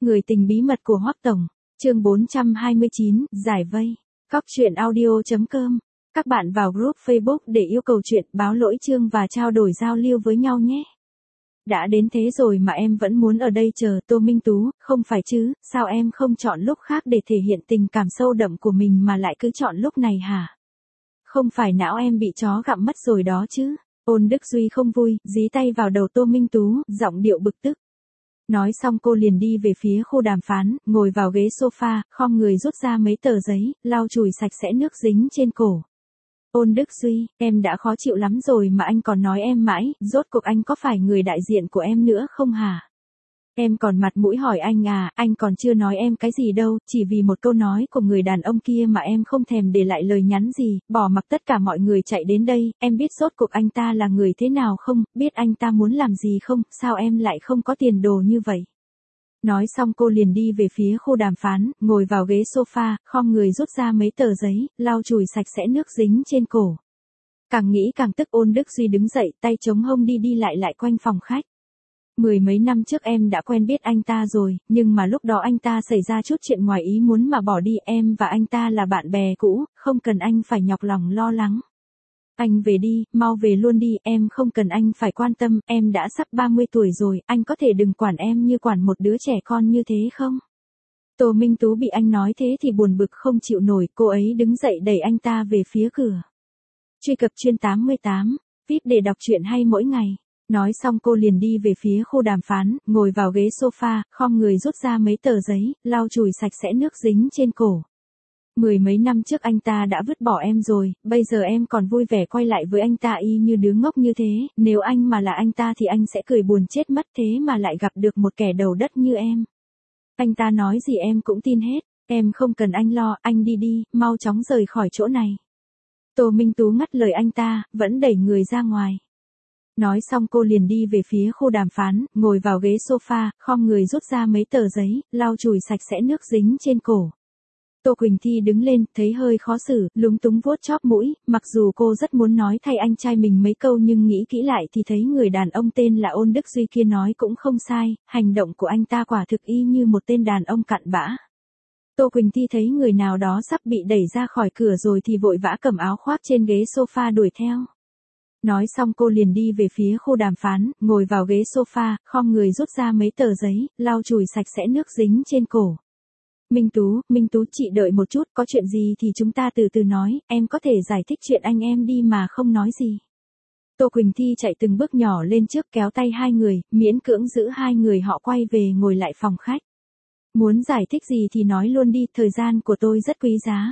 Người tình bí mật của Hoắc Tổng, chương 429, giải vây. Cóc truyện audio.com. Các bạn vào group Facebook để yêu cầu chuyện, báo lỗi chương và trao đổi giao lưu với nhau nhé. Đã đến thế rồi mà em vẫn muốn ở đây chờ. Tô Minh Tú, không phải chứ, sao em không chọn lúc khác để thể hiện tình cảm sâu đậm của mình mà lại cứ chọn lúc này hả? Không phải não em bị chó gặm mất rồi đó chứ. Ôn Đức Duy không vui, dí tay vào đầu Tô Minh Tú, giọng điệu bực tức. Nói xong cô liền đi về phía khu đàm phán, ngồi vào ghế sofa, khom người rút ra mấy tờ giấy, lau chùi sạch sẽ nước dính trên cổ. Ôn Đức Duy, em đã khó chịu lắm rồi mà anh còn nói em mãi, rốt cuộc anh có phải người đại diện của em nữa không hả? Em còn mặt mũi hỏi anh à, anh còn chưa nói em cái gì đâu, chỉ vì một câu nói của người đàn ông kia mà em không thèm để lại lời nhắn gì, bỏ mặc tất cả mọi người chạy đến đây, em biết rốt cuộc anh ta là người thế nào không, biết anh ta muốn làm gì không, sao em lại không có tiền đồ như vậy. Nói xong cô liền đi về phía khu đàm phán, ngồi vào ghế sofa, khom người rút ra mấy tờ giấy, lau chùi sạch sẽ nước dính trên cổ. Càng nghĩ càng tức. Ôn Đức Duy đứng dậy, tay chống hông đi lại quanh phòng khách. Mười mấy năm trước em đã quen biết anh ta rồi, nhưng mà lúc đó anh ta xảy ra chút chuyện ngoài ý muốn mà bỏ đi, em và anh ta là bạn bè cũ, không cần anh phải nhọc lòng lo lắng. Anh về đi, mau về luôn đi, em không cần anh phải quan tâm, em đã sắp 30 tuổi rồi, anh có thể đừng quản em như quản một đứa trẻ con như thế không? Tô Minh Tú bị anh nói thế thì buồn bực không chịu nổi, cô ấy đứng dậy đẩy anh ta về phía cửa. Truy cập chuyên 88, VIP để đọc truyện hay mỗi ngày. Nói xong cô liền đi về phía khu đàm phán, ngồi vào ghế sofa, khom người rút ra mấy tờ giấy, lau chùi sạch sẽ nước dính trên cổ. Mười mấy năm trước anh ta đã vứt bỏ em rồi, bây giờ em còn vui vẻ quay lại với anh ta y như đứa ngốc như thế, nếu anh mà là anh ta thì anh sẽ cười buồn chết mất, thế mà lại gặp được một kẻ đầu đất như em. Anh ta nói gì em cũng tin hết, em không cần anh lo, anh đi đi, mau chóng rời khỏi chỗ này. Tô Minh Tú ngắt lời anh ta, vẫn đẩy người ra ngoài. Nói xong cô liền đi về phía khu đàm phán, ngồi vào ghế sofa, khom người rút ra mấy tờ giấy, lau chùi sạch sẽ nước dính trên cổ. Tô Quỳnh Thi đứng lên, thấy hơi khó xử, lúng túng vuốt chóp mũi, mặc dù cô rất muốn nói thay anh trai mình mấy câu nhưng nghĩ kỹ lại thì thấy người đàn ông tên là Ôn Đức Duy kia nói cũng không sai, hành động của anh ta quả thực y như một tên đàn ông cặn bã. Tô Quỳnh Thi thấy người nào đó sắp bị đẩy ra khỏi cửa rồi thì vội vã cầm áo khoác trên ghế sofa đuổi theo. Nói xong cô liền đi về phía khu đàm phán, ngồi vào ghế sofa, khom người rút ra mấy tờ giấy, lau chùi sạch sẽ nước dính trên cổ. Minh Tú chị đợi một chút, có chuyện gì thì chúng ta từ từ nói, em có thể giải thích chuyện anh em đi mà không nói gì. Tô Quỳnh Thi chạy từng bước nhỏ lên trước kéo tay hai người, miễn cưỡng giữ hai người họ quay về ngồi lại phòng khách. Muốn giải thích gì thì nói luôn đi, thời gian của tôi rất quý giá.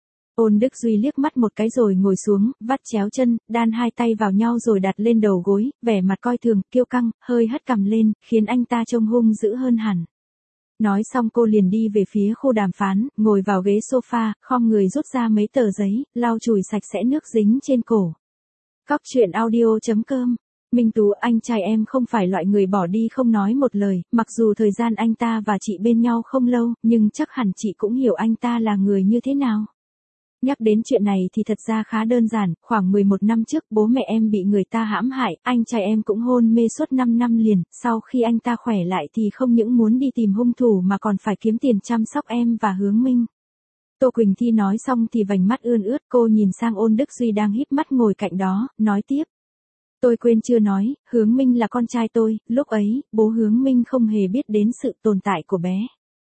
Ôn Đức Duy liếc mắt một cái rồi ngồi xuống, vắt chéo chân, đan hai tay vào nhau rồi đặt lên đầu gối, vẻ mặt coi thường, kiêu căng, hơi hất cằm lên, khiến anh ta trông hung dữ hơn hẳn. Nói xong cô liền đi về phía khu đàm phán, ngồi vào ghế sofa, khom người rút ra mấy tờ giấy, lau chùi sạch sẽ nước dính trên cổ. Cóc truyện audio.com. Minh Tú, anh trai em không phải loại người bỏ đi không nói một lời, mặc dù thời gian anh ta và chị bên nhau không lâu, nhưng chắc hẳn chị cũng hiểu anh ta là người như thế nào. Nhắc đến chuyện này thì thật ra khá đơn giản, khoảng 11 năm trước bố mẹ em bị người ta hãm hại, anh trai em cũng hôn mê suốt 5 năm liền, sau khi anh ta khỏe lại thì không những muốn đi tìm hung thủ mà còn phải kiếm tiền chăm sóc em và Hướng Minh. Tô Quỳnh Thi nói xong thì vành mắt ươn ướt, cô nhìn sang Ôn Đức Duy đang híp mắt ngồi cạnh đó, nói tiếp. Tôi quên chưa nói, Hướng Minh là con trai tôi, lúc ấy, bố Hướng Minh không hề biết đến sự tồn tại của bé.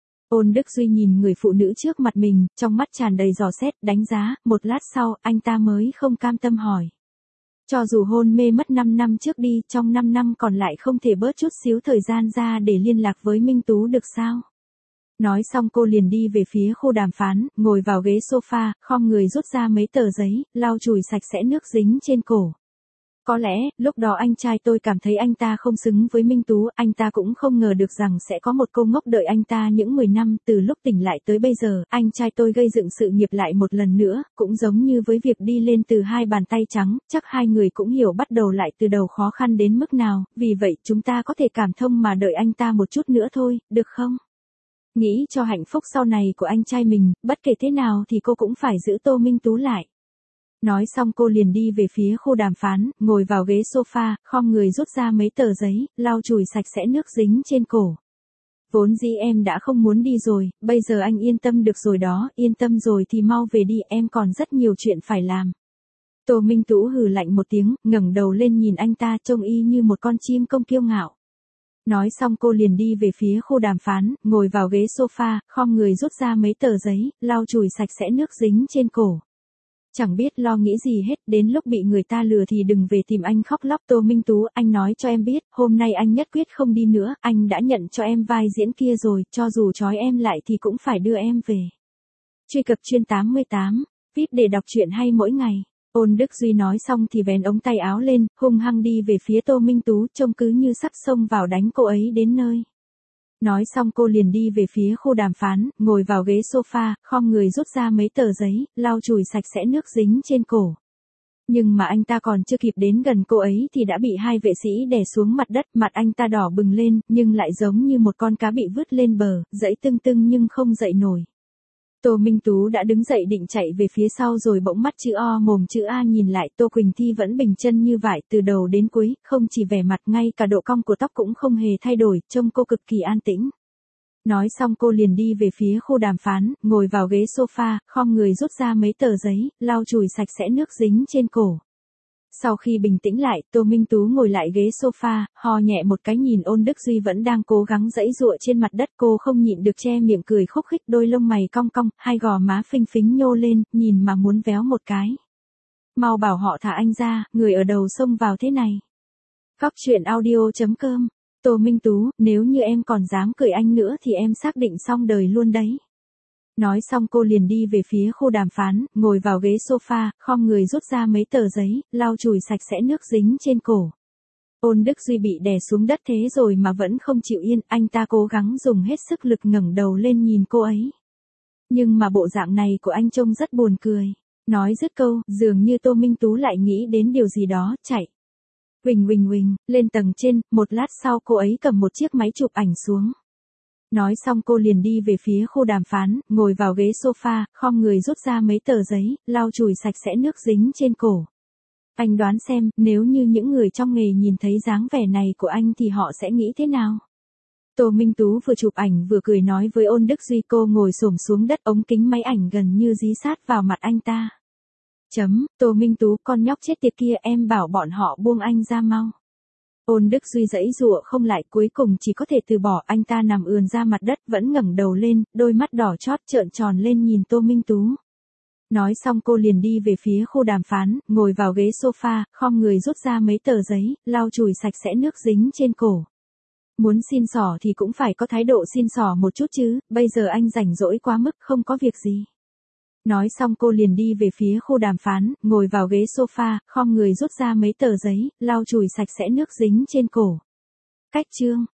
Ôn Đức Duy nhìn người phụ nữ trước mặt mình, trong mắt tràn đầy dò xét, đánh giá, một lát sau, anh ta mới không cam tâm hỏi. Cho dù hôn mê mất 5 năm trước đi, trong 5 năm còn lại không thể bớt chút xíu thời gian ra để liên lạc với Minh Tú được sao? Nói xong cô liền đi về phía khu đàm phán, ngồi vào ghế sofa, khom người rút ra mấy tờ giấy, lau chùi sạch sẽ nước dính trên cổ. Có lẽ, lúc đó anh trai tôi cảm thấy anh ta không xứng với Minh Tú, anh ta cũng không ngờ được rằng sẽ có một cô ngốc đợi anh ta những 10 năm, từ lúc tỉnh lại tới bây giờ, anh trai tôi gây dựng sự nghiệp lại một lần nữa, cũng giống như với việc đi lên từ hai bàn tay trắng, chắc hai người cũng hiểu bắt đầu lại từ đầu khó khăn đến mức nào, vì vậy chúng ta có thể cảm thông mà đợi anh ta một chút nữa thôi, được không? Nghĩ cho hạnh phúc sau này của anh trai mình, bất kể thế nào thì cô cũng phải giữ Tô Minh Tú lại. Nói xong cô liền đi về phía khu đàm phán, ngồi vào ghế sofa, khom người rút ra mấy tờ giấy, lau chùi sạch sẽ nước dính trên cổ. Vốn dĩ em đã không muốn đi rồi, bây giờ anh yên tâm được rồi đó, yên tâm rồi thì mau về đi, em còn rất nhiều chuyện phải làm. Tô Minh Tú hừ lạnh một tiếng, ngẩng đầu lên nhìn anh ta trông y như một con chim công kiêu ngạo. Nói xong cô liền đi về phía khu đàm phán, ngồi vào ghế sofa, khom người rút ra mấy tờ giấy, lau chùi sạch sẽ nước dính trên cổ. Chẳng biết lo nghĩ gì hết, đến lúc bị người ta lừa thì đừng về tìm anh khóc lóc. Tô Minh Tú, anh nói cho em biết, hôm nay anh nhất quyết không đi nữa, anh đã nhận cho em vai diễn kia rồi, cho dù trói em lại thì cũng phải đưa em về. Truy cập chuyên 88, VIP để đọc truyện hay mỗi ngày. Ôn Đức Duy nói xong thì vén ống tay áo lên, hung hăng đi về phía Tô Minh Tú, trông cứ như sắp xông vào đánh cô ấy đến nơi. Nói xong cô liền đi về phía khu đàm phán, ngồi vào ghế sofa, khom người rút ra mấy tờ giấy, lau chùi sạch sẽ nước dính trên cổ. Nhưng mà anh ta còn chưa kịp đến gần cô ấy thì đã bị hai vệ sĩ đè xuống mặt đất, mặt anh ta đỏ bừng lên, nhưng lại giống như một con cá bị vứt lên bờ, dãy tưng tưng nhưng không dậy nổi. Tô Minh Tú đã đứng dậy định chạy về phía sau rồi bỗng mắt chữ O mồm chữ A nhìn lại, Tô Quỳnh Thi vẫn bình chân như vải từ đầu đến cuối, không chỉ vẻ mặt ngay cả độ cong của tóc cũng không hề thay đổi, trông cô cực kỳ an tĩnh. Nói xong cô liền đi về phía khu đàm phán, ngồi vào ghế sofa, khom người rút ra mấy tờ giấy, lau chùi sạch sẽ nước dính trên cổ. Sau khi bình tĩnh lại, Tô Minh Tú ngồi lại ghế sofa, ho nhẹ một cái nhìn Ôn Đức Duy vẫn đang cố gắng giãy giụa trên mặt đất, cô không nhịn được che miệng cười khúc khích, đôi lông mày cong cong, hai gò má phình phình nhô lên, nhìn mà muốn véo một cái. Mau bảo họ thả anh ra, người ở đầu xông vào thế này. Cóc truyện audio.com. Tô Minh Tú, nếu như em còn dám cười anh nữa thì em xác định xong đời luôn đấy. Nói xong cô liền đi về phía khu đàm phán, ngồi vào ghế sofa, khom người rút ra mấy tờ giấy, lau chùi sạch sẽ nước dính trên cổ. Ôn Đức Duy bị đè xuống đất thế rồi mà vẫn không chịu yên, anh ta cố gắng dùng hết sức lực ngẩng đầu lên nhìn cô ấy. Nhưng mà bộ dạng này của anh trông rất buồn cười. Nói dứt câu, dường như Tô Minh Tú lại nghĩ đến điều gì đó, chạy. Huỳnh huỳnh huỳnh, lên tầng trên, một lát sau cô ấy cầm một chiếc máy chụp ảnh xuống. Nói xong cô liền đi về phía khu đàm phán, ngồi vào ghế sofa, khom người rút ra mấy tờ giấy, lau chùi sạch sẽ nước dính trên cổ. Anh đoán xem, nếu như những người trong nghề nhìn thấy dáng vẻ này của anh thì họ sẽ nghĩ thế nào? Tô Minh Tú vừa chụp ảnh vừa cười nói với Ôn Đức Duy, cô ngồi xổm xuống đất, ống kính máy ảnh gần như dí sát vào mặt anh ta. Tô Minh Tú, con nhóc chết tiệt kia, em bảo bọn họ buông anh ra mau. Ôn Đức Duy giãy giụa không lại, cuối cùng chỉ có thể từ bỏ, anh ta nằm ườn ra mặt đất vẫn ngẩng đầu lên, đôi mắt đỏ chót trợn tròn lên nhìn Tô Minh Tú. Nói xong cô liền đi về phía khu đàm phán, ngồi vào ghế sofa, khom người rút ra mấy tờ giấy, lau chùi sạch sẽ nước dính trên cổ. Muốn xin xỏ thì cũng phải có thái độ xin xỏ một chút chứ, bây giờ anh rảnh rỗi quá mức, không có việc gì. Nói xong cô liền đi về phía khu đàm phán, ngồi vào ghế sofa, khom người rút ra mấy tờ giấy, lau chùi sạch sẽ nước dính trên cổ. Cách chương